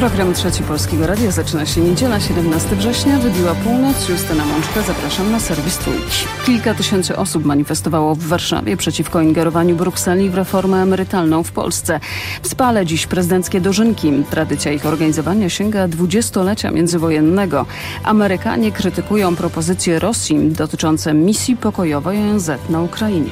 Program Trzeci Polskiego Radia zaczyna się niedziela, 17 września. Wybiła północ. Justyna Mączka, zapraszam na serwis Trójki. Kilka tysięcy osób manifestowało w Warszawie przeciwko ingerowaniu Brukseli w reformę emerytalną w Polsce. W Spale dziś prezydenckie dożynki. Tradycja ich organizowania sięga 20-lecia międzywojennego. Amerykanie krytykują propozycje Rosji dotyczące misji pokojowej ONZ na Ukrainie.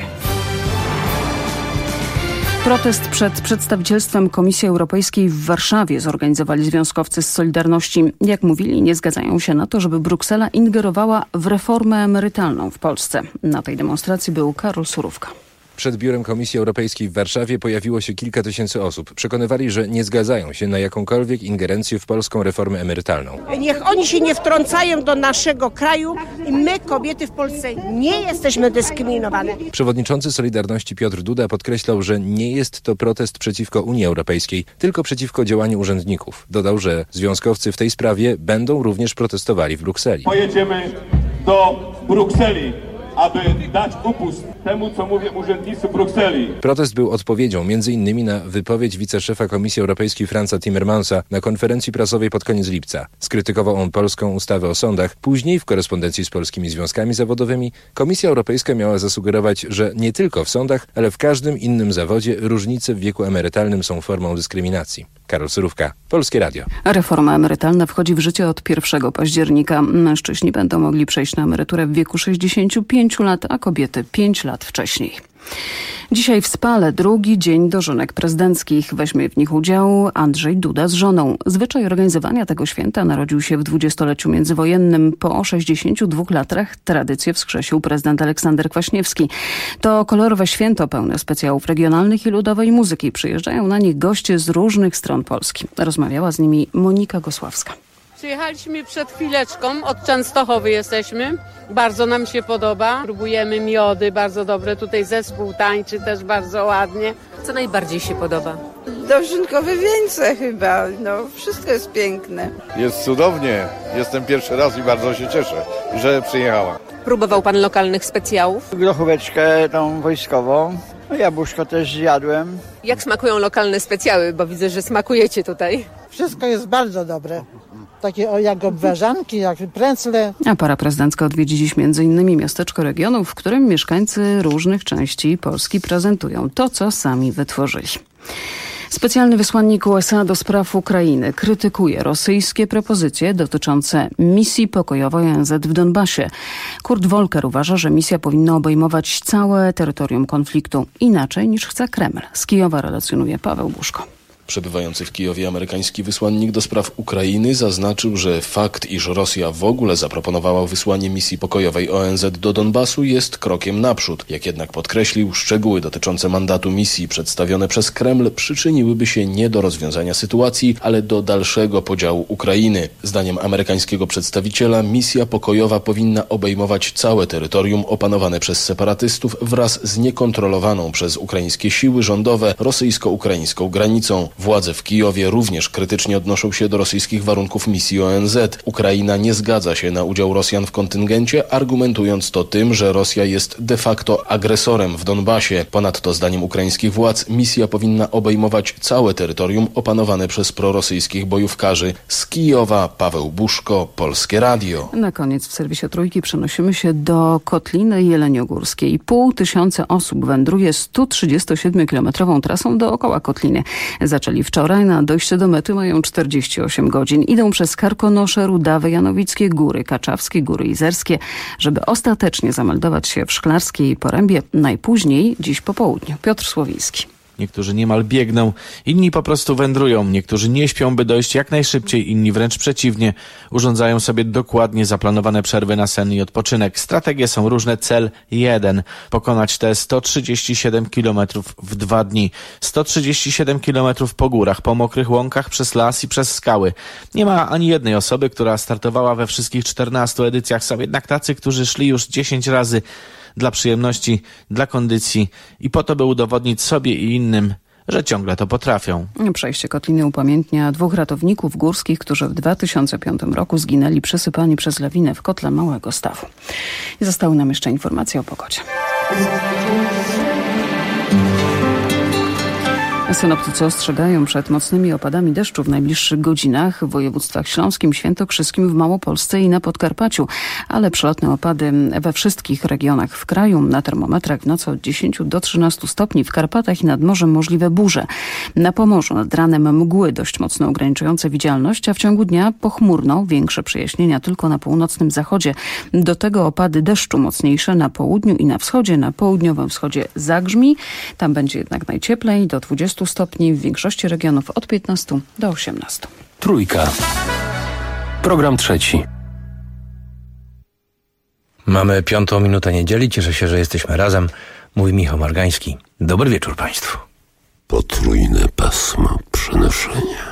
Protest przed przedstawicielstwem Komisji Europejskiej w Warszawie zorganizowali związkowcy z Solidarności. Jak mówili, nie zgadzają się na to, żeby Bruksela ingerowała w reformę emerytalną w Polsce. Na tej demonstracji był Karol Surówka. Przed biurem Komisji Europejskiej w Warszawie pojawiło się kilka tysięcy osób. Przekonywali, że nie zgadzają się na jakąkolwiek ingerencję w polską reformę emerytalną. Niech oni się nie wtrącają do naszego kraju i my, kobiety w Polsce, nie jesteśmy dyskryminowane. Przewodniczący Solidarności Piotr Duda podkreślał, że nie jest to protest przeciwko Unii Europejskiej, tylko przeciwko działaniu urzędników. Dodał, że związkowcy w tej sprawie będą również protestowali w Brukseli. Pojedziemy do Brukseli, aby dać upust temu, co mówią urzędnicy Brukseli. Protest był odpowiedzią m.in. na wypowiedź wiceszefa Komisji Europejskiej Franza Timmermansa na konferencji prasowej pod koniec lipca. Skrytykował on polską ustawę o sądach. Później w korespondencji z polskimi związkami zawodowymi Komisja Europejska miała zasugerować, że nie tylko w sądach, ale w każdym innym zawodzie różnice w wieku emerytalnym są formą dyskryminacji. Karol Surówka, Polskie Radio. Reforma emerytalna wchodzi w życie od 1 października. Mężczyźni będą mogli przejść na emeryturę w wieku 65 lat, a kobiety 5 lat wcześniej. Dzisiaj w Spale drugi dzień dożynek prezydenckich. Weźmie w nich udział Andrzej Duda z żoną. Zwyczaj organizowania tego święta narodził się w 20-leciu międzywojennym. Po 62 latach tradycję wskrzesił prezydent Aleksander Kwaśniewski. To kolorowe święto pełne specjałów regionalnych i ludowej muzyki. Przyjeżdżają na nich goście z różnych stron Polski. Rozmawiała z nimi Monika Gosławska. Przyjechaliśmy przed chwileczką, od Częstochowy jesteśmy. Bardzo nam się podoba. Próbujemy miody, bardzo dobre. Tutaj zespół tańczy też bardzo ładnie. Co najbardziej się podoba? Dożynkowe wieńce chyba. Wszystko jest piękne. Jest cudownie. Jestem pierwszy raz i bardzo się cieszę, że przyjechałam. Próbował pan lokalnych specjałów? Grochóweczkę tą wojskową. Jabłuszko też zjadłem. Jak smakują lokalne specjały? Bo widzę, że smakujecie tutaj. Wszystko jest bardzo dobre. Takie jak obwarzanki, jak pręcle. A para prezydencka odwiedzi dziś m.in. miasteczko regionu, w którym mieszkańcy różnych części Polski prezentują to, co sami wytworzyli. Specjalny wysłannik USA do spraw Ukrainy krytykuje rosyjskie propozycje dotyczące misji pokojowej ONZ w Donbasie. Kurt Volker uważa, że misja powinna obejmować całe terytorium konfliktu, inaczej niż chce Kreml. Z Kijowa relacjonuje Paweł Buszko. Przebywający w Kijowie amerykański wysłannik do spraw Ukrainy zaznaczył, że fakt, iż Rosja w ogóle zaproponowała wysłanie misji pokojowej ONZ do Donbasu jest krokiem naprzód. Jak jednak podkreślił, szczegóły dotyczące mandatu misji przedstawione przez Kreml przyczyniłyby się nie do rozwiązania sytuacji, ale do dalszego podziału Ukrainy. Zdaniem amerykańskiego przedstawiciela misja pokojowa powinna obejmować całe terytorium opanowane przez separatystów wraz z niekontrolowaną przez ukraińskie siły rządowe rosyjsko-ukraińską granicą. Władze w Kijowie również krytycznie odnoszą się do rosyjskich warunków misji ONZ. Ukraina nie zgadza się na udział Rosjan w kontyngencie, argumentując to tym, że Rosja jest de facto agresorem w Donbasie. Ponadto zdaniem ukraińskich władz misja powinna obejmować całe terytorium opanowane przez prorosyjskich bojówkarzy. Z Kijowa Paweł Buszko, Polskie Radio. Na koniec w serwisie Trójki przenosimy się do Kotliny Jeleniogórskiej. 500 osób wędruje 137-kilometrową trasą dookoła Kotliny. Zaczęli wczoraj, na dojście do mety mają 48 godzin. Idą przez Karkonosze, Rudawy, Janowickie, Góry Kaczawskie, Góry Izerskie, żeby ostatecznie zameldować się w Szklarskiej Porębie najpóźniej dziś po południu. Piotr Słowiński. Niektórzy niemal biegną, inni po prostu wędrują, niektórzy nie śpią, by dojść jak najszybciej, inni wręcz przeciwnie. Urządzają sobie dokładnie zaplanowane przerwy na sen i odpoczynek. Strategie są różne, cel jeden. Pokonać te 137 km w 2 dni. 137 km po górach, po mokrych łąkach, przez las i przez skały. Nie ma ani jednej osoby, która startowała we wszystkich 14 edycjach. Są jednak tacy, którzy szli już 10 razy. Dla przyjemności, dla kondycji i po to, by udowodnić sobie i innym, że ciągle to potrafią. Przejście Kotliny upamiętnia 2 ratowników górskich, którzy w 2005 roku zginęli przysypani przez lawinę w kotle Małego Stawu. I zostały nam jeszcze informacje o pogodzie. Synoptycy ostrzegają przed mocnymi opadami deszczu w najbliższych godzinach w województwach śląskim, świętokrzyskim, w Małopolsce i na Podkarpaciu, ale przelotne opady we wszystkich regionach w kraju. Na termometrach w nocy od 10 do 13 stopni, w Karpatach i nad morzem możliwe burze. Na Pomorzu nad ranem mgły dość mocno ograniczające widzialność, a w ciągu dnia pochmurno, większe przejaśnienia tylko na północnym zachodzie. Do tego opady deszczu mocniejsze na południu i na wschodzie. Na południowym wschodzie zagrzmi, tam będzie jednak najcieplej, do 20 stopni, w większości regionów od 15 do 18. Trójka. Program trzeci. Mamy 5. minutę niedzieli. Cieszę się, że jesteśmy razem. Mówi Michał Margański. Dobry wieczór Państwu. Potrójne pasmo przenoszenia.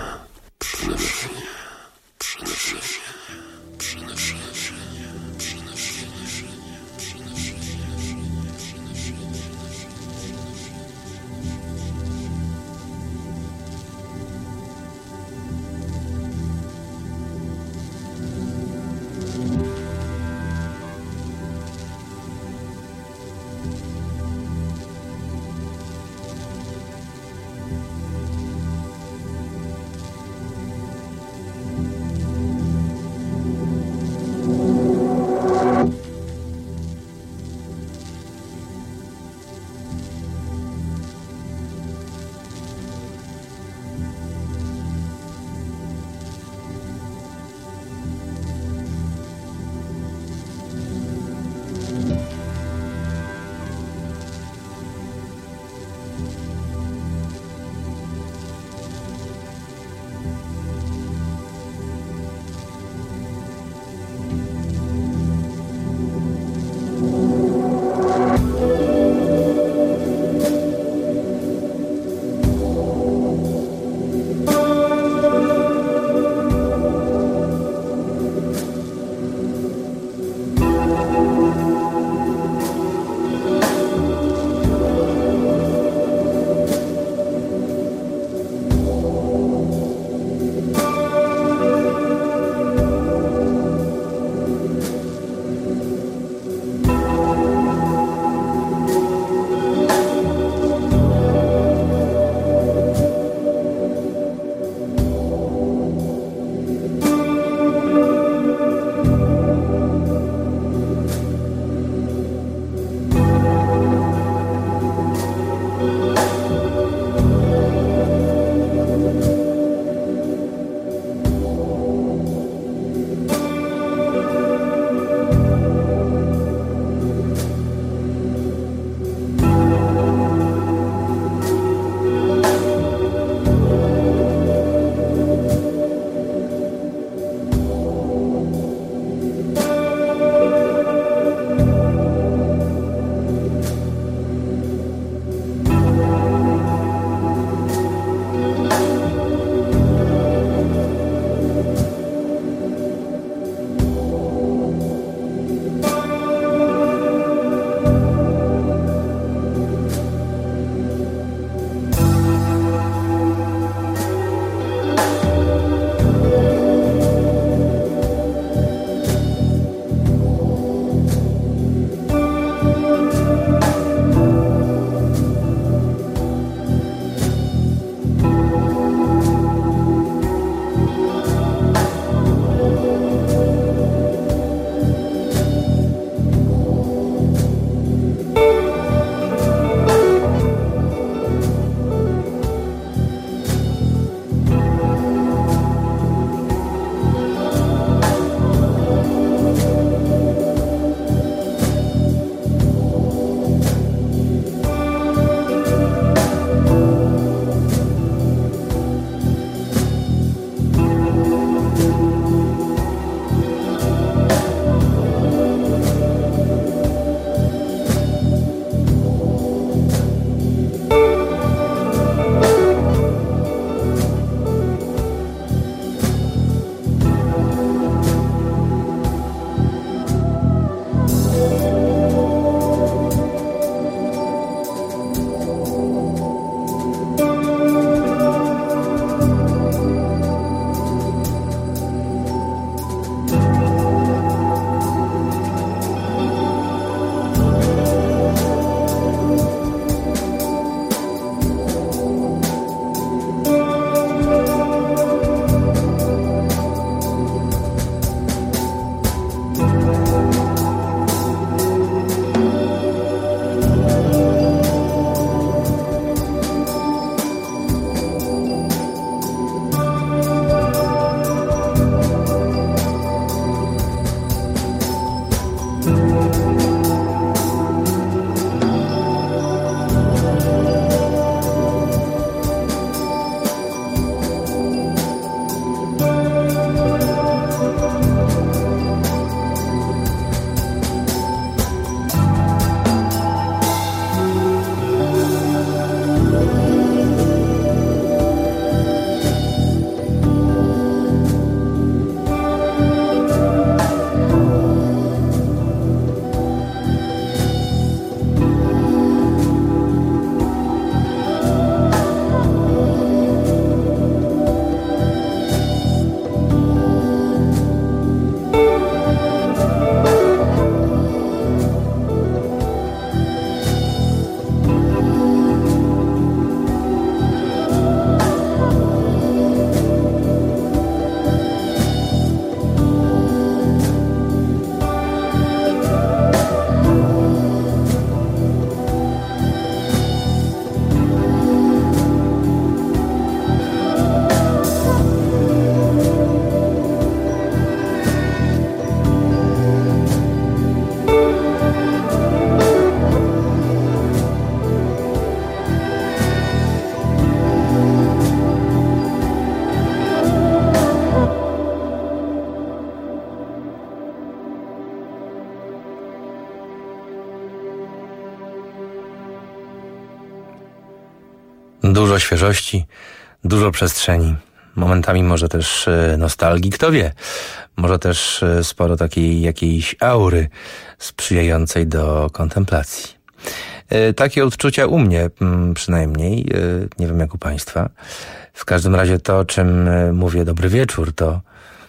Dużo świeżości, dużo przestrzeni, momentami może też nostalgii, kto wie, może też sporo takiej jakiejś aury sprzyjającej do kontemplacji. Takie odczucia u mnie przynajmniej, nie wiem jak u Państwa. W każdym razie to, o czym mówię dobry wieczór, to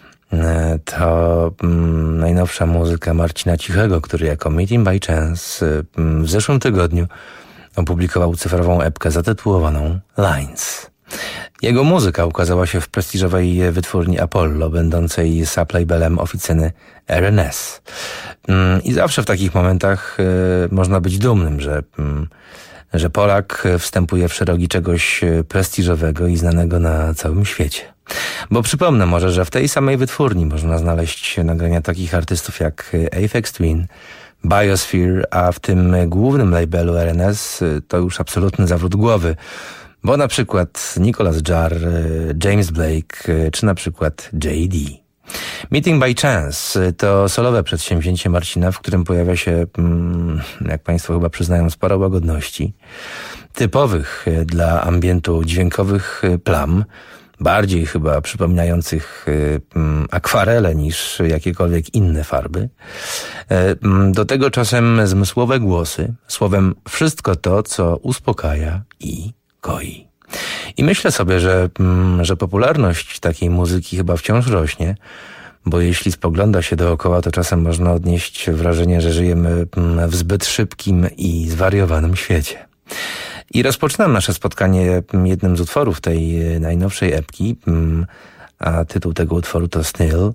najnowsza muzyka Marcina Cichego, który jako Meeting by Chance w zeszłym tygodniu opublikował cyfrową epkę zatytułowaną Lines. Jego muzyka ukazała się w prestiżowej wytwórni Apollo, będącej sublabelem oficyny R&S. I zawsze w takich momentach można być dumnym, że Polak wstępuje w szerogi czegoś prestiżowego i znanego na całym świecie. Bo przypomnę może, że w tej samej wytwórni można znaleźć nagrania takich artystów jak Aphex Twin, Biosphere, a w tym głównym labelu R&S to już absolutny zawrót głowy, bo na przykład Nicholas Jarre, James Blake czy na przykład J.D. Meeting by Chance to solowe przedsięwzięcie Marcina, w którym pojawia się, jak Państwo chyba przyznają, sporo łagodności, typowych dla ambientu dźwiękowych plam, bardziej chyba przypominających akwarele niż jakiekolwiek inne farby. Do tego czasem zmysłowe głosy, słowem wszystko to, co uspokaja i koi. I myślę sobie, że popularność takiej muzyki chyba wciąż rośnie, bo jeśli spogląda się dookoła, to czasem można odnieść wrażenie, że żyjemy w zbyt szybkim i zwariowanym świecie. I rozpoczynam nasze spotkanie jednym z utworów tej najnowszej epki, a tytuł tego utworu to Still.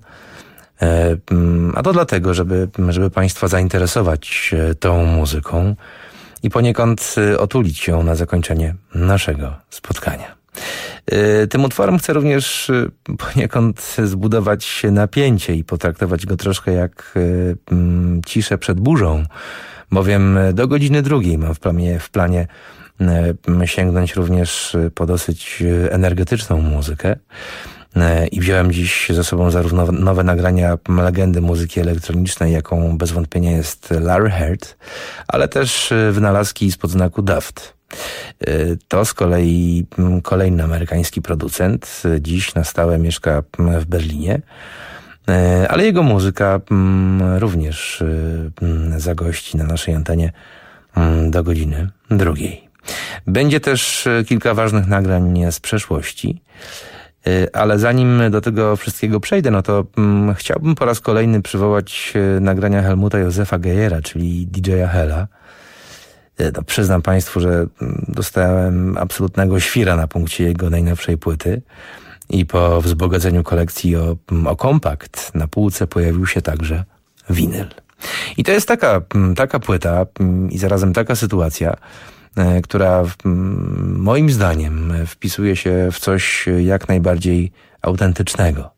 A to dlatego, żeby Państwa zainteresować tą muzyką i poniekąd otulić ją na zakończenie naszego spotkania. Tym utworem chcę również poniekąd zbudować napięcie i potraktować go troszkę jak ciszę przed burzą, bowiem do godziny 2 mam w planie sięgnąć również po dosyć energetyczną muzykę i wziąłem dziś ze sobą zarówno nowe nagrania legendy muzyki elektronicznej, jaką bez wątpienia jest Larry Heard, ale też wynalazki spod znaku Daft. To z kolei kolejny amerykański producent, dziś na stałe mieszka w Berlinie, ale jego muzyka również zagości na naszej antenie do godziny 2. Będzie też kilka ważnych nagrań z przeszłości, ale zanim do tego wszystkiego przejdę, no to chciałbym po raz kolejny przywołać nagrania Helmuta Józefa Gejera, czyli DJ-a Hella. No, przyznam Państwu, że dostałem absolutnego świra na punkcie jego najnowszej płyty i po wzbogaceniu kolekcji o kompakt na półce pojawił się także winyl. I to jest taka płyta i zarazem taka sytuacja, która moim zdaniem wpisuje się w coś jak najbardziej autentycznego.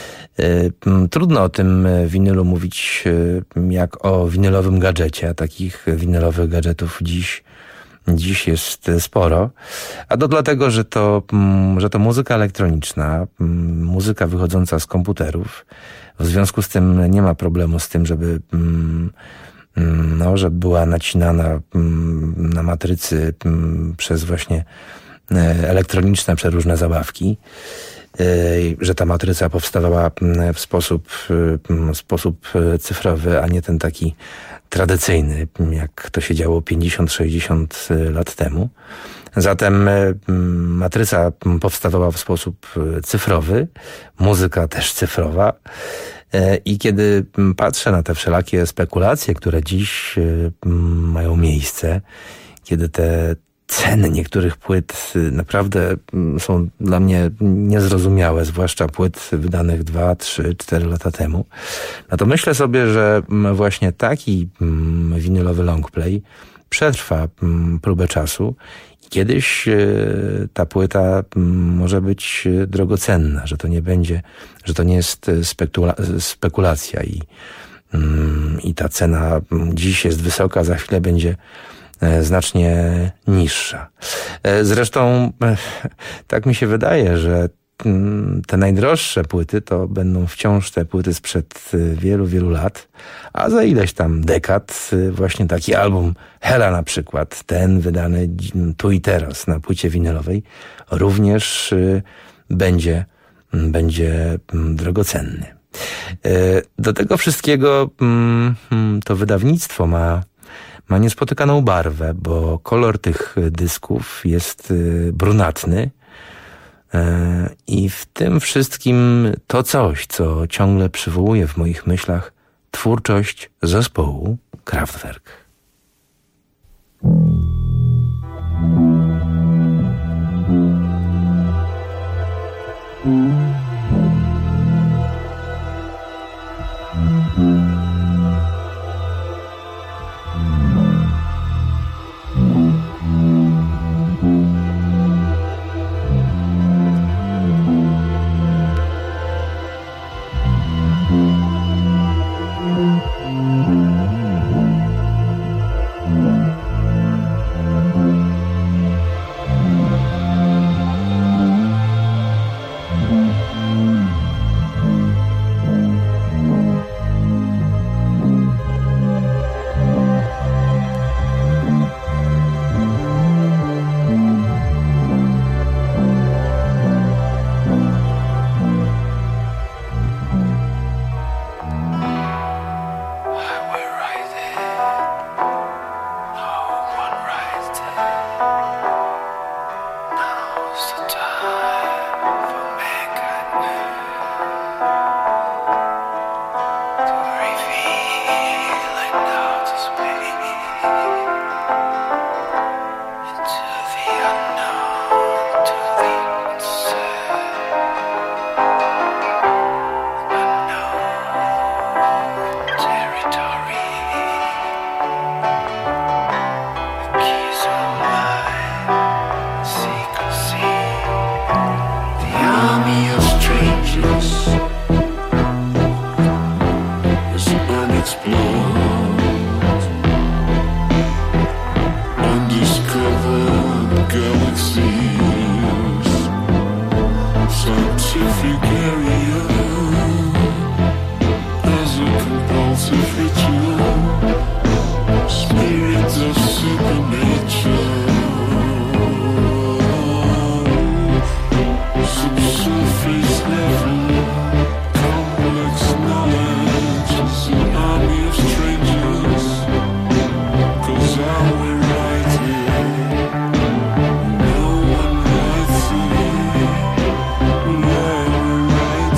Trudno o tym winylu mówić jak o winylowym gadżecie, a takich winylowych gadżetów dziś jest sporo, a to dlatego, że to muzyka elektroniczna, muzyka wychodząca z komputerów. W związku z tym nie ma problemu z tym, żeby była nacinana na matrycy przez właśnie elektroniczne przeróżne zabawki, że ta matryca powstawała w sposób cyfrowy, a nie ten taki tradycyjny, jak to się działo 50-60 lat temu. Zatem matryca powstawała w sposób cyfrowy, muzyka też cyfrowa. I kiedy patrzę na te wszelakie spekulacje, które dziś mają miejsce, kiedy te ceny niektórych płyt naprawdę są dla mnie niezrozumiałe, zwłaszcza płyt wydanych 2, 3, 4 lata temu, no to myślę sobie, że właśnie taki winylowy longplay przetrwa próbę czasu i kiedyś ta płyta może być drogocenna, że to nie jest spekulacja i ta cena dziś jest wysoka, za chwilę będzie znacznie niższa. Zresztą tak mi się wydaje, że te najdroższe płyty to będą wciąż te płyty sprzed wielu, wielu lat, a za ileś tam dekad właśnie taki album Hela na przykład, ten wydany tu i teraz na płycie winylowej, również będzie drogocenny. Do tego wszystkiego to wydawnictwo ma niespotykaną barwę, bo kolor tych dysków jest brunatny i w tym wszystkim to coś, co ciągle przywołuje w moich myślach twórczość zespołu Kraftwerk. Right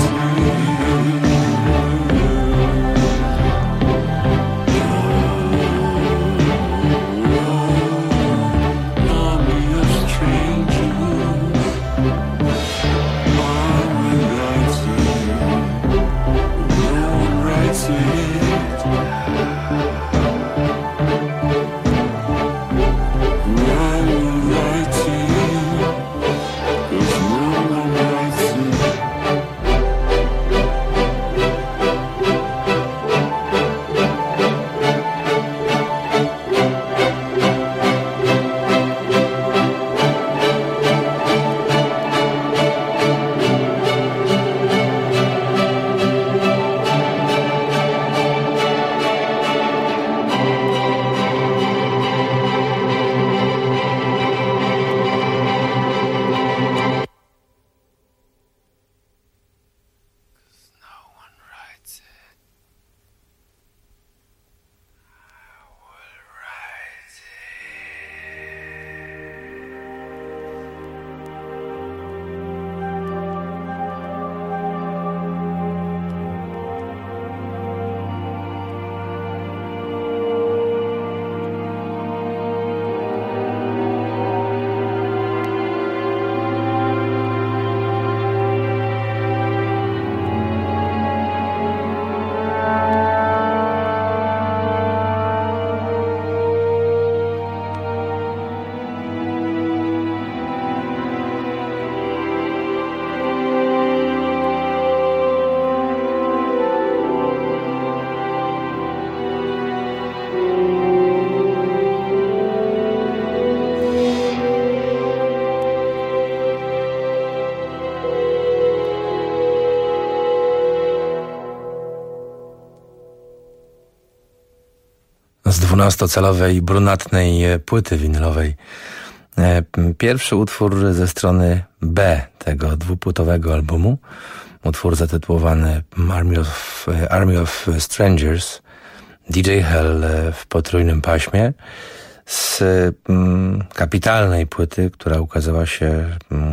z 12-calowej brunatnej płyty winylowej. Pierwszy utwór ze strony B tego dwupłytowego albumu. Utwór zatytułowany Army of Strangers. DJ Hell w potrójnym paśmie z kapitalnej płyty, która ukazała się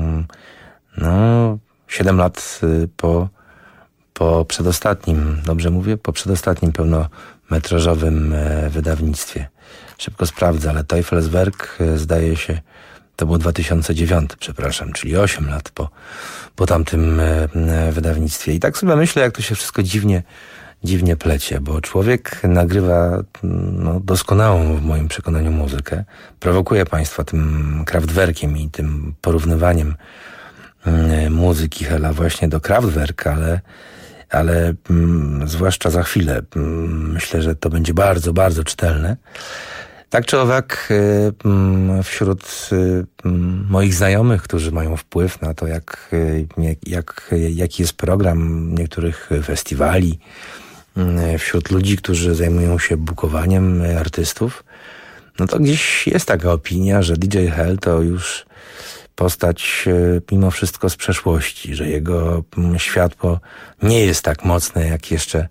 7 lat po przedostatnim, dobrze mówię? Po przedostatnim pełnometrażowym wydawnictwie. Szybko sprawdzę, ale Teufelswerk zdaje się, to był 2009, przepraszam, czyli 8 lat po tamtym wydawnictwie. I tak sobie myślę, jak to się wszystko dziwnie plecie, bo człowiek nagrywa doskonałą w moim przekonaniu muzykę. Prowokuje państwa tym Kraftwerkiem i tym porównywaniem muzyki Hella właśnie do Kraftwerka, ale zwłaszcza za chwilę myślę, że to będzie bardzo, bardzo czytelne. Tak czy owak wśród moich znajomych, którzy mają wpływ na to, jaki jest program niektórych festiwali, wśród ludzi, którzy zajmują się bookowaniem artystów, no to gdzieś jest taka opinia, że DJ Hell to już postać mimo wszystko z przeszłości, że jego światło nie jest tak mocne jak jeszcze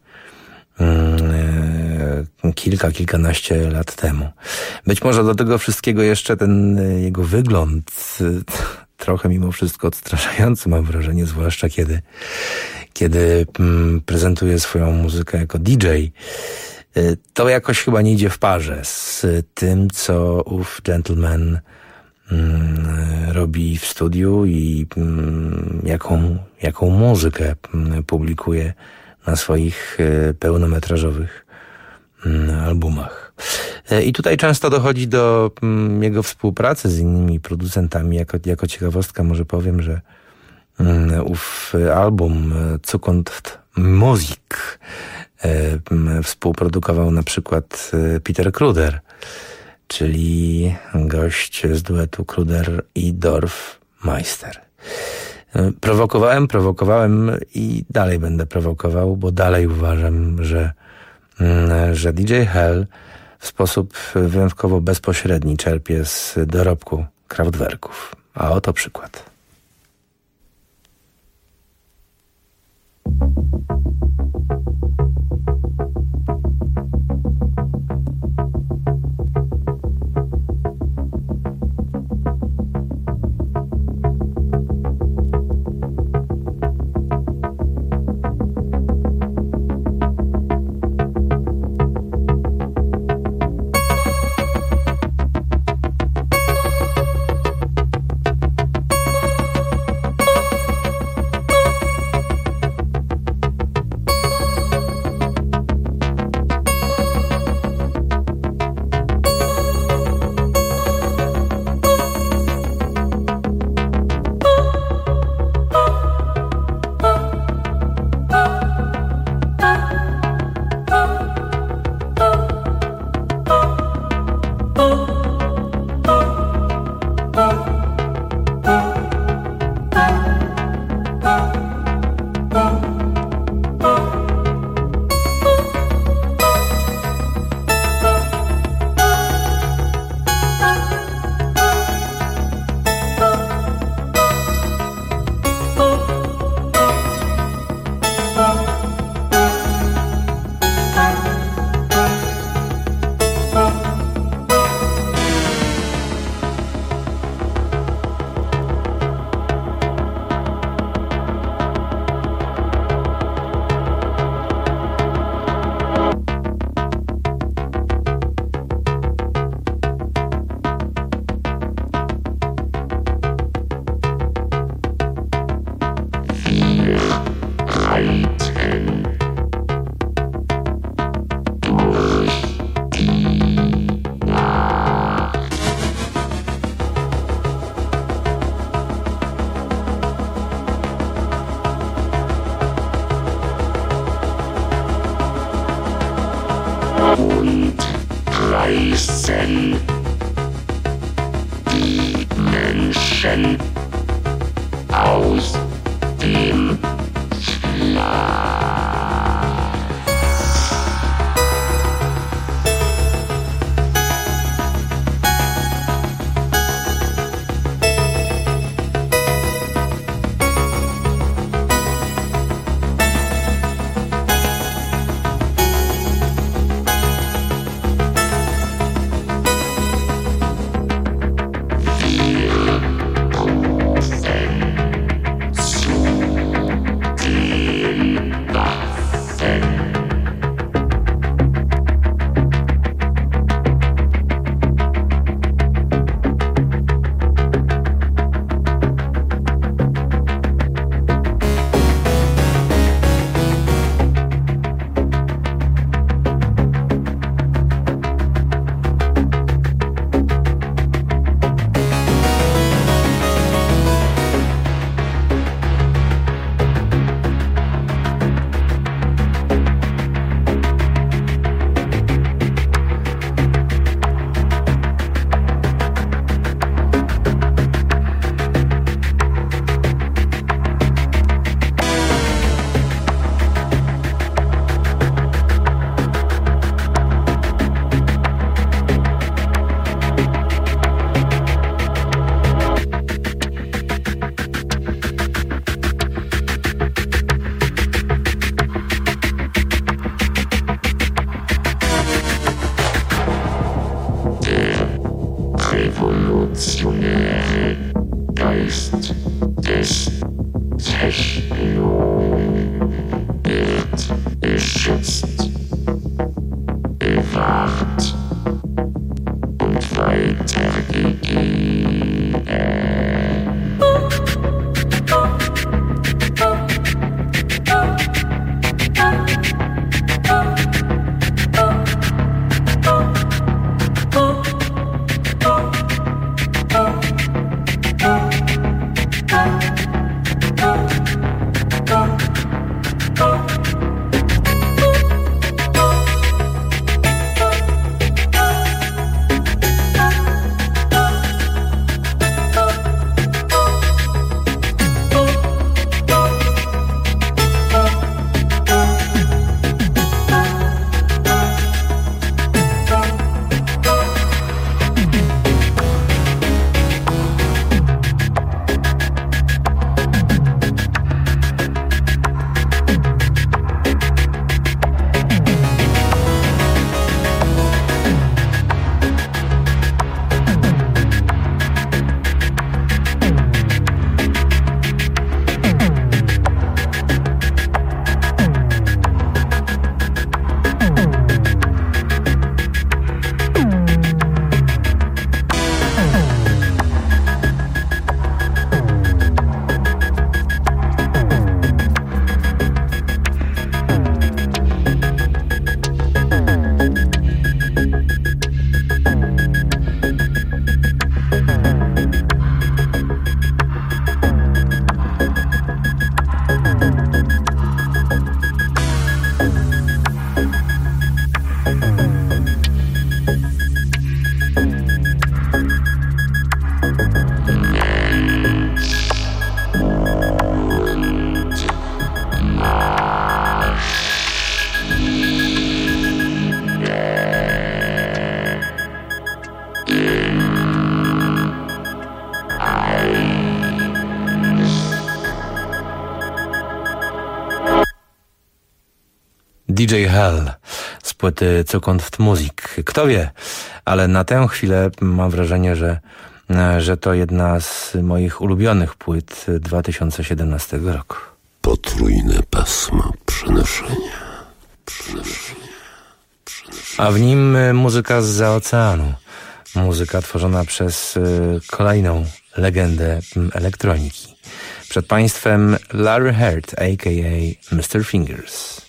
kilkanaście lat temu. Być może do tego wszystkiego jeszcze ten jego wygląd trochę mimo wszystko odstraszający, mam wrażenie, zwłaszcza kiedy prezentuje swoją muzykę jako DJ. To jakoś chyba nie idzie w parze z tym, co ów gentleman robi w studiu i jaką muzykę publikuje na swoich pełnometrażowych albumach. I tutaj często dochodzi do jego współpracy z innymi producentami. Jako ciekawostka może powiem, że ów album Zukunft Musik współprodukował na przykład Peter Kruder, czyli gość z duetu Kruder i Dorfmeister. Prowokowałem i dalej będę prowokował, bo dalej uważam, że DJ Hell w sposób wyjątkowo bezpośredni czerpie z dorobku Kraftwerków. A oto przykład. Gleichsinn die Menschen aus dem Schlaf. DJ Hell z płyty Zukunft Musik. Kto wie, ale na tę chwilę mam wrażenie, że to jedna z moich ulubionych płyt 2017 roku. Potrójne pasmo przenoszenia. A w nim muzyka zza oceanu. Muzyka tworzona przez kolejną legendę elektroniki. Przed państwem Larry Heard, a.k.a. Mr. Fingers.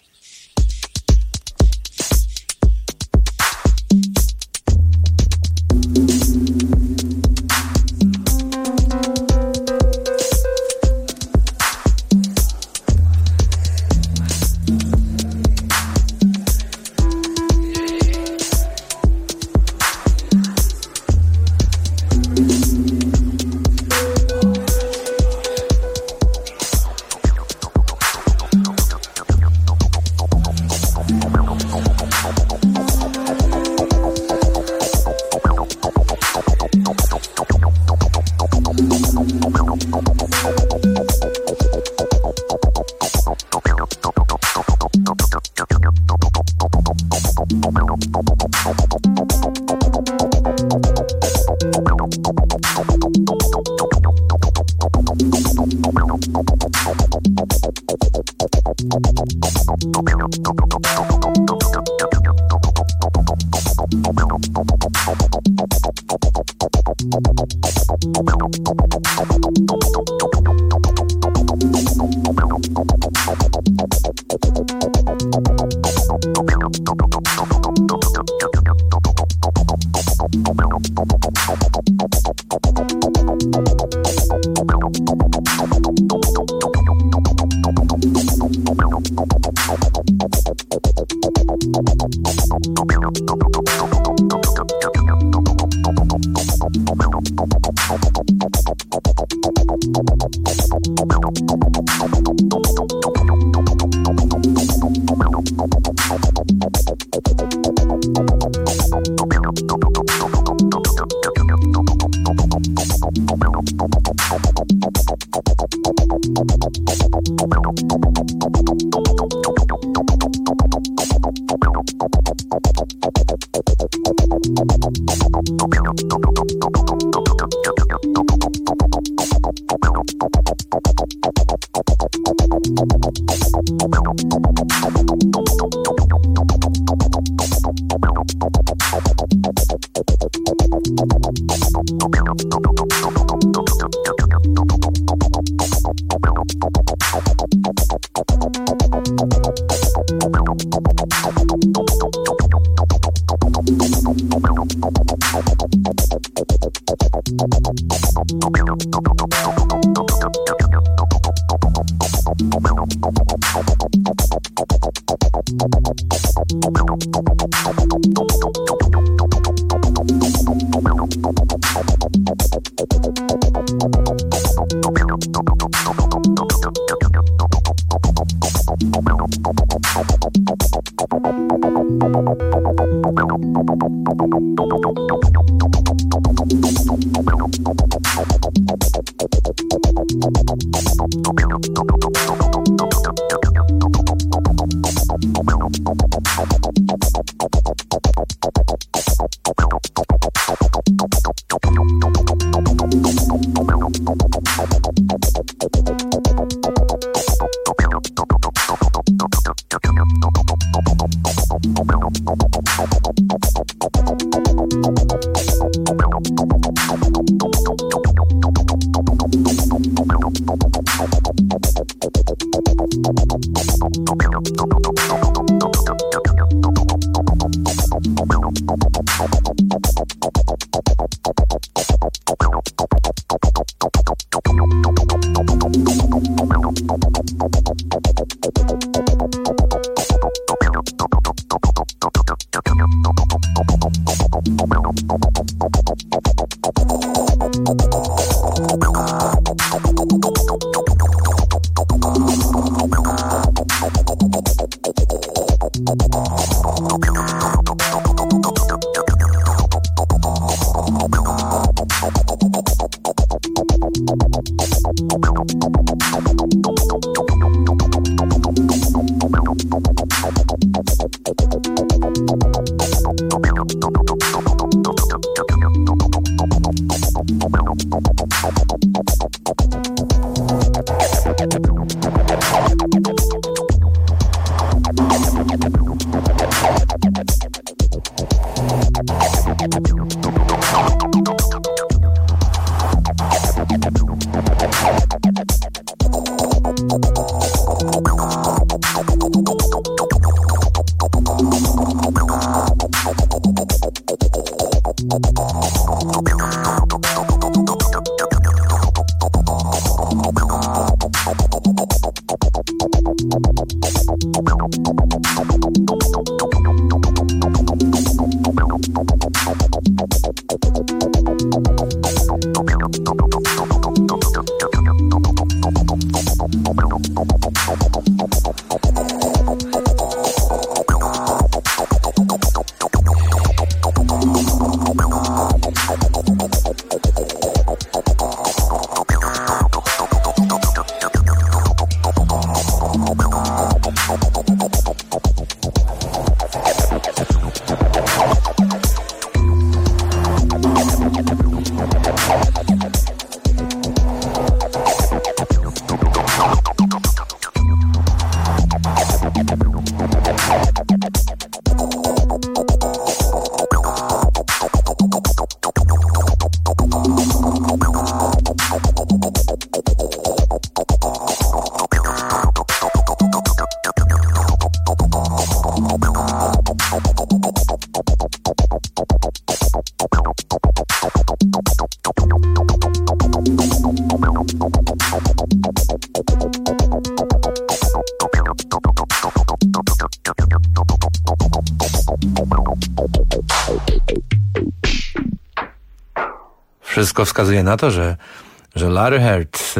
Wszystko wskazuje na to, że Larry Heard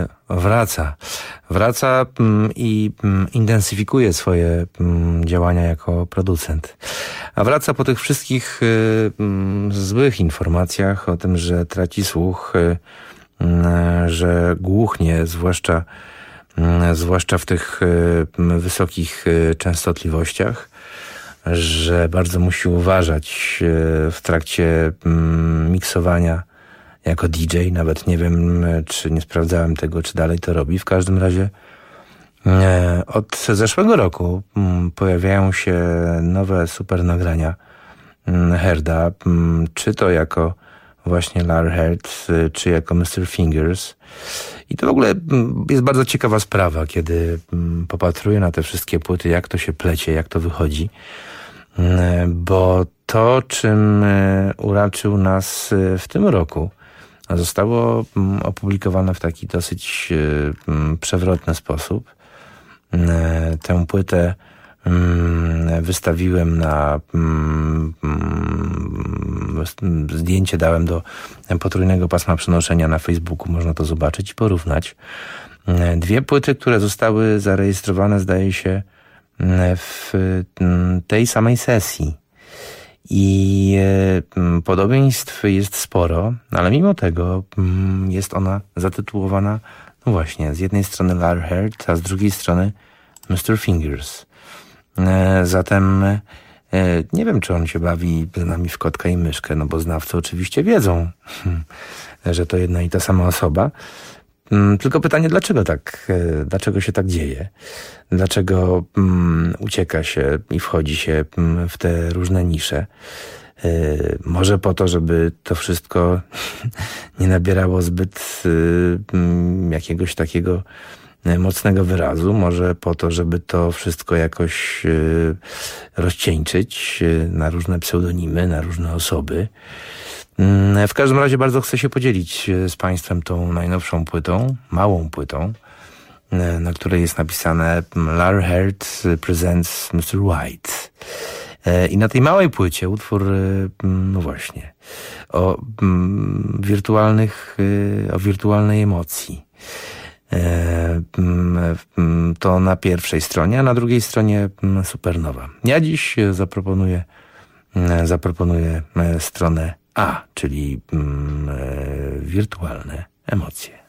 wraca i intensyfikuje swoje działania jako producent. A wraca po tych wszystkich złych informacjach o tym, że traci słuch, że głuchnie, zwłaszcza w tych wysokich częstotliwościach, że bardzo musi uważać w trakcie miksowania jako DJ. Nawet nie wiem, czy nie sprawdzałem tego, czy dalej to robi. W każdym razie od zeszłego roku pojawiają się nowe super nagrania Hearda, czy to jako właśnie Larry Heard, czy jako Mr. Fingers. I to w ogóle jest bardzo ciekawa sprawa, kiedy popatruję na te wszystkie płyty, jak to się plecie, jak to wychodzi. Bo to, czym uraczył nas w tym roku, zostało opublikowane w taki dosyć przewrotny sposób. Tę płytę wystawiłem na zdjęcie, dałem do potrójnego pasma przenoszenia na Facebooku, można to zobaczyć i porównać. Dwie płyty, które zostały zarejestrowane, zdaje się, w tej samej sesji. I podobieństw jest sporo, ale mimo tego jest ona zatytułowana, no właśnie, z jednej strony Larry Heard, a z drugiej strony Mr. Fingers. Zatem nie wiem, czy on się bawi z nami w kotka i myszkę, no bo znawcy oczywiście wiedzą, że to jedna i ta sama osoba. Tylko pytanie, dlaczego się tak dzieje? Dlaczego ucieka się i wchodzi się w te różne nisze? Może po to, żeby to wszystko nie nabierało zbyt jakiegoś takiego mocnego wyrazu, może po to, żeby to wszystko jakoś rozcieńczyć na różne pseudonimy, na różne osoby. W każdym razie bardzo chcę się podzielić z Państwem tą najnowszą płytą, małą płytą, na której jest napisane Larry Heard presents Mr. White. I na tej małej płycie utwór, no właśnie, o wirtualnej emocji. To na pierwszej stronie, a na drugiej stronie Supernowa. Ja dziś zaproponuję stronę A, czyli wirtualne emocje.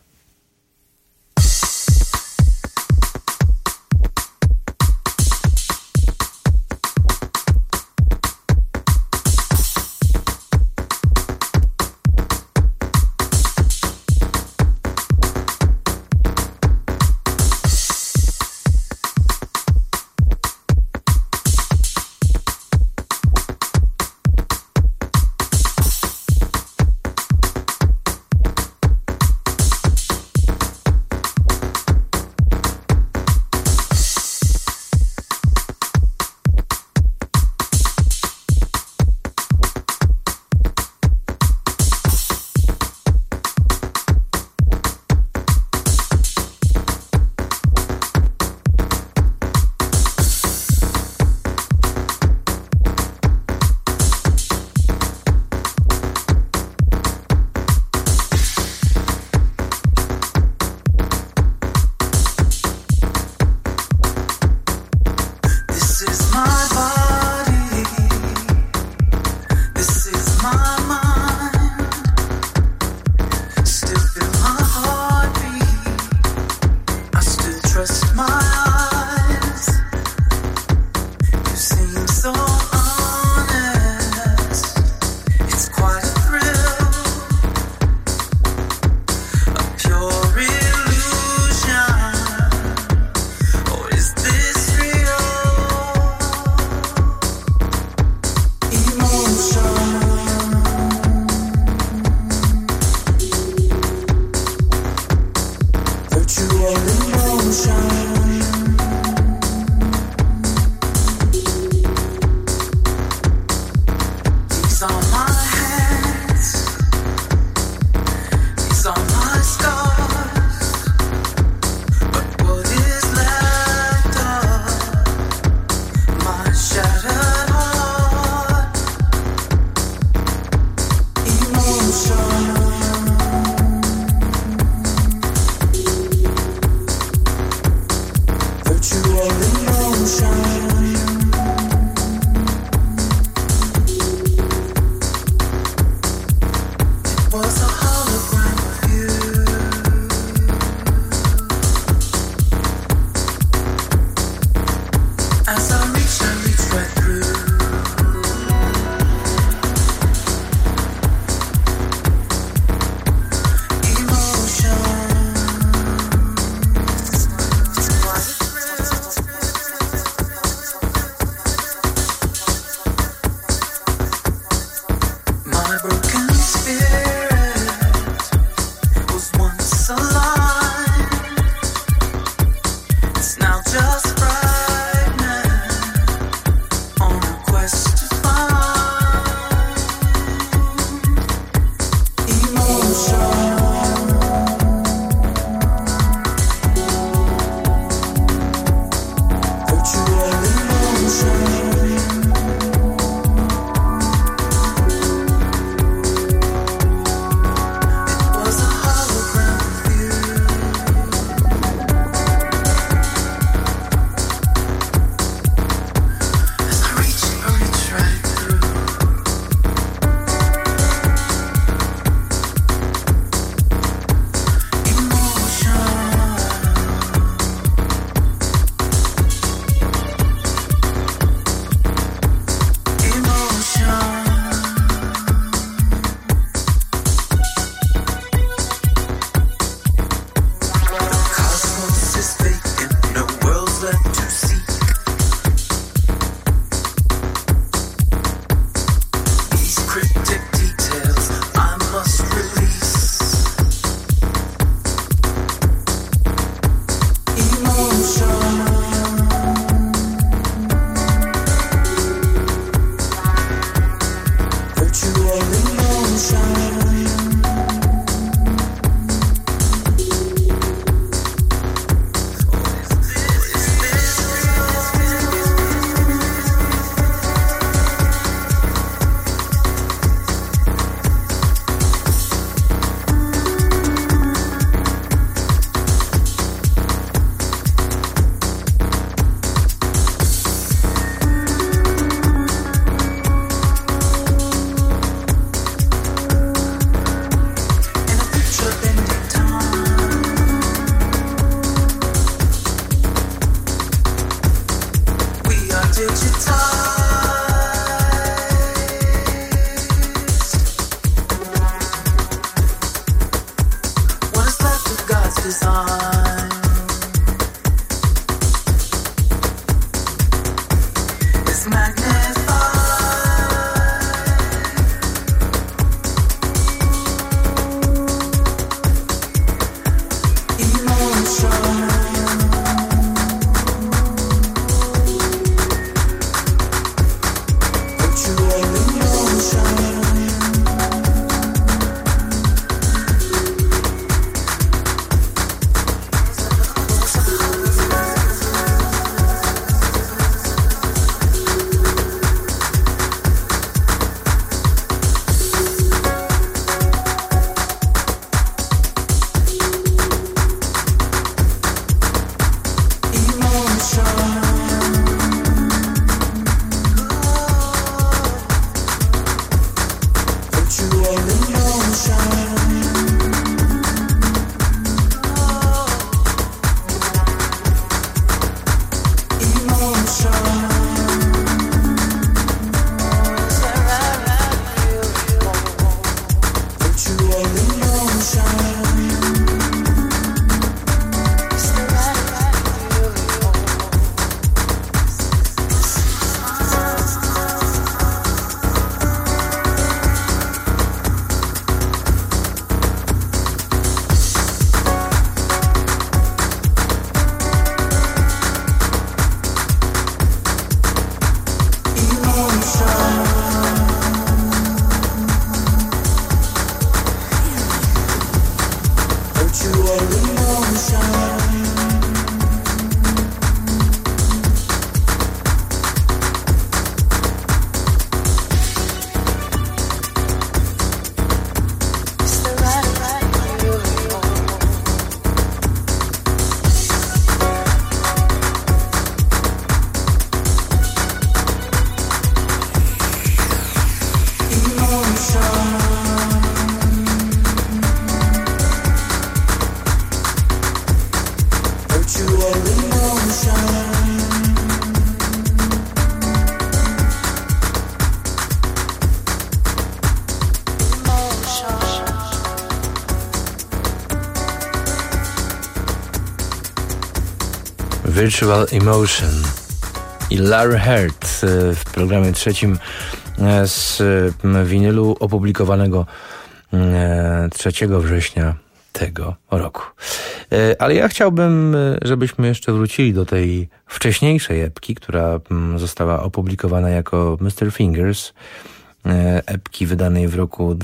Virtual Emotion i Larry Heard w programie trzecim z winylu opublikowanego 3 września tego roku. Ale ja chciałbym, żebyśmy jeszcze wrócili do tej wcześniejszej epki, która została opublikowana jako Mr. Fingers, epki wydanej w roku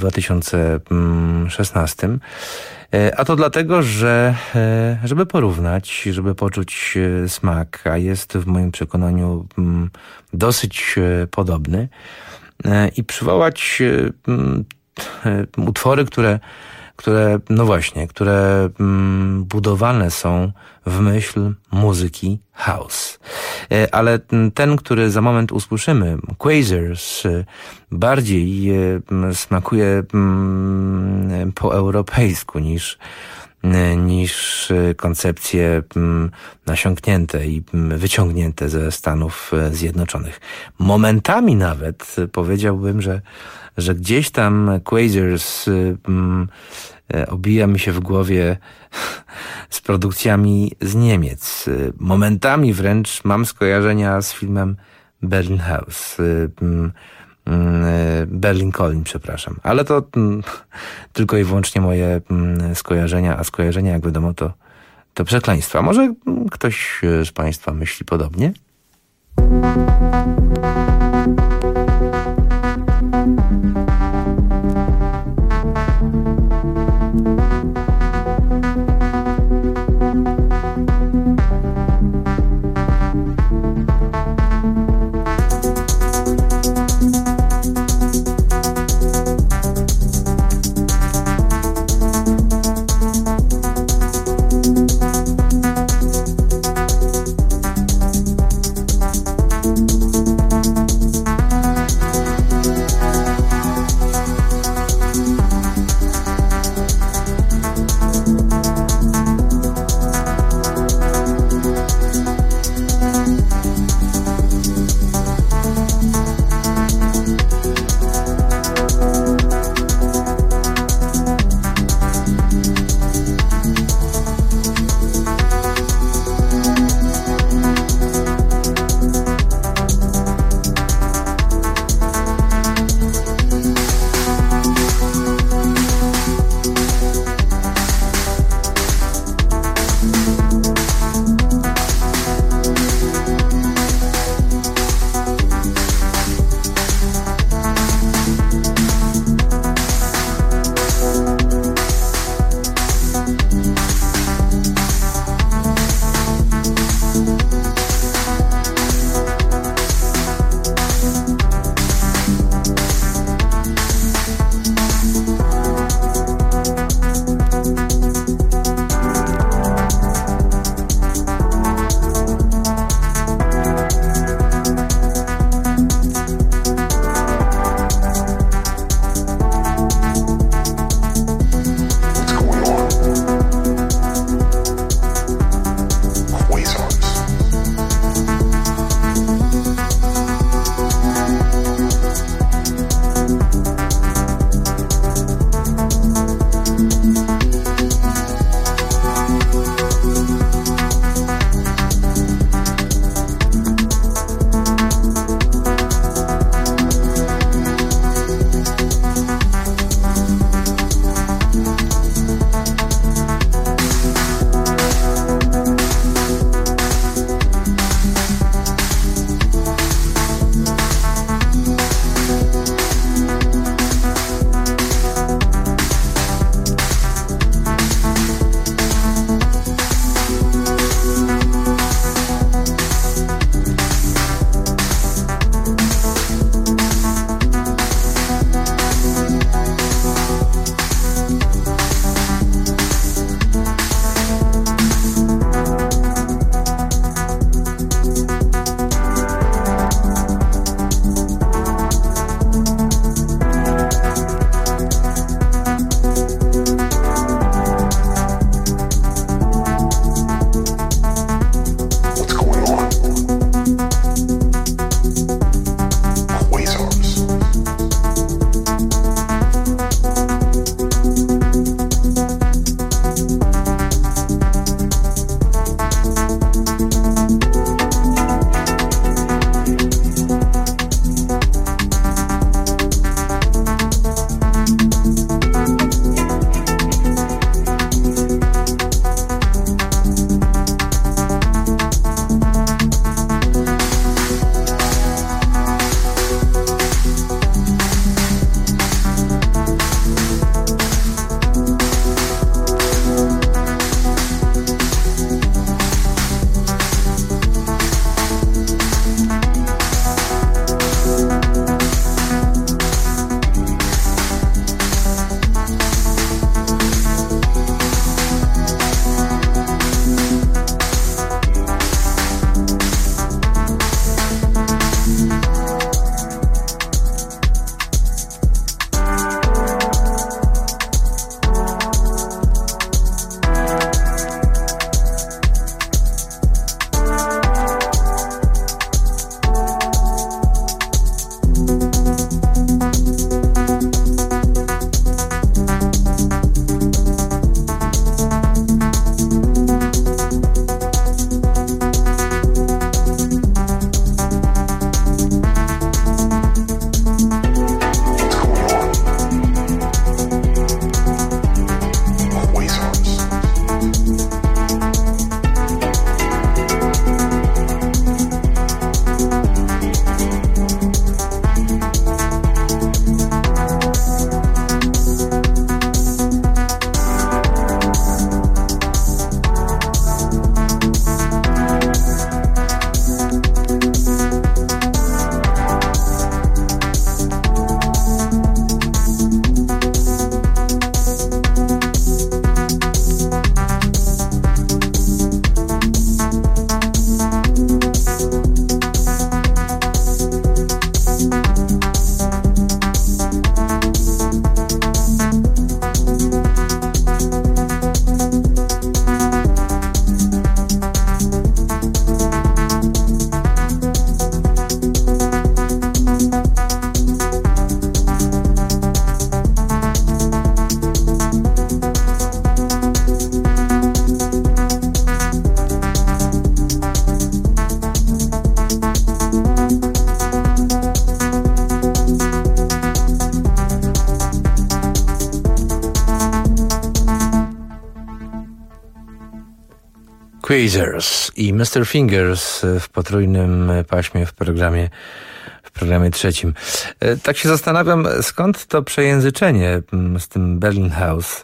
2016. A to dlatego, że żeby porównać, żeby poczuć smak, a jest w moim przekonaniu dosyć podobny, i przywołać utwory, które budowane są w myśl muzyki house. Ale ten, który za moment usłyszymy, Quasars, bardziej smakuje po europejsku niż koncepcje nasiąknięte i wyciągnięte ze Stanów Zjednoczonych. Momentami nawet powiedziałbym, że gdzieś tam Quasars obija mi się w głowie z produkcjami z Niemiec. Momentami wręcz mam skojarzenia z filmem Berlin Calling, przepraszam. Ale to tylko i wyłącznie moje skojarzenia, a skojarzenia, jak wiadomo, to przekleństwa. Może ktoś z Państwa myśli podobnie? Quasars i Mr. Fingers w potrójnym paśmie w programie trzecim. Tak się zastanawiam, skąd to przejęzyczenie z tym Berlin House.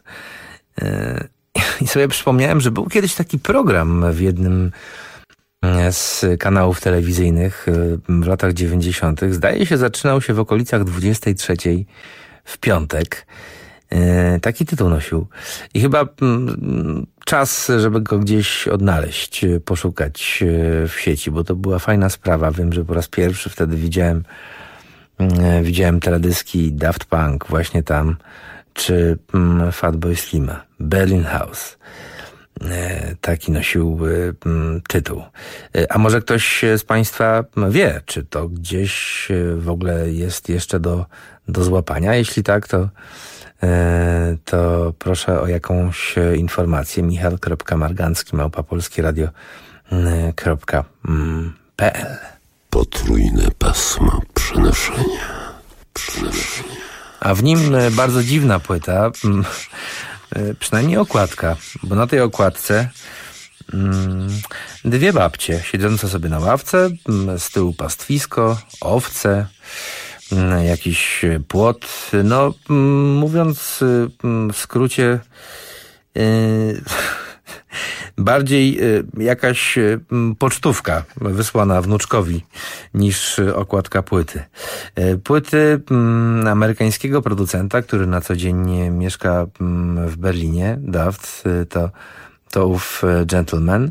I sobie przypomniałem, że był kiedyś taki program w jednym z kanałów telewizyjnych w latach 90. Zdaje się, zaczynał się w okolicach 23 w piątek. Taki tytuł nosił. I chyba czas, żeby go gdzieś odnaleźć, poszukać w sieci, bo to była fajna sprawa. Wiem, że po raz pierwszy wtedy widziałem teledyski Daft Punk właśnie tam, czy Fatboy Slima. Berlin House. Taki nosił tytuł. A może ktoś z Państwa wie, czy to gdzieś w ogóle jest jeszcze do złapania? Jeśli tak, to proszę o jakąś informację. michał.margancki@polskieradio.pl. Potrójne pasmo przenoszenia. A w nim bardzo dziwna płyta, przynajmniej okładka, bo na tej okładce dwie babcie siedzące sobie na ławce, z tyłu pastwisko, owce, jakiś płot, no mówiąc w skrócie, bardziej jakaś pocztówka wysłana wnuczkowi niż okładka płyty. Płyty amerykańskiego producenta, który na co dzień mieszka w Berlinie, Daft, to ów gentleman,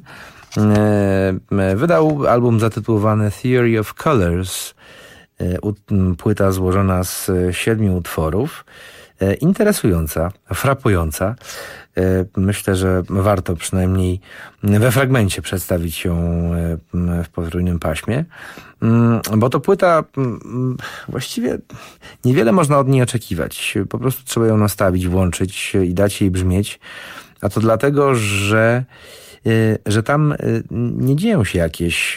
wydał album zatytułowany Theory of Colors. Płyta złożona z 7 utworów. Interesująca, frapująca. Myślę, że warto przynajmniej we fragmencie przedstawić ją w potrójnym paśmie, bo to płyta właściwie niewiele można od niej oczekiwać. Po prostu trzeba ją nastawić, włączyć i dać jej brzmieć. A to dlatego, że tam nie dzieją się jakieś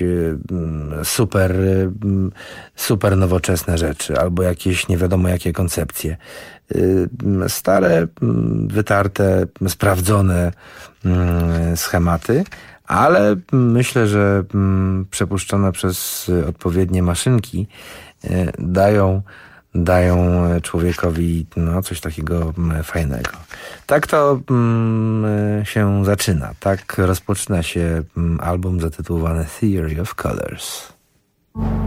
super nowoczesne rzeczy albo jakieś nie wiadomo jakie koncepcje. Stare, wytarte, sprawdzone schematy, ale myślę, że przepuszczone przez odpowiednie maszynki dają człowiekowi coś takiego fajnego. Tak to się zaczyna. Tak rozpoczyna się album zatytułowany Theory of Colors.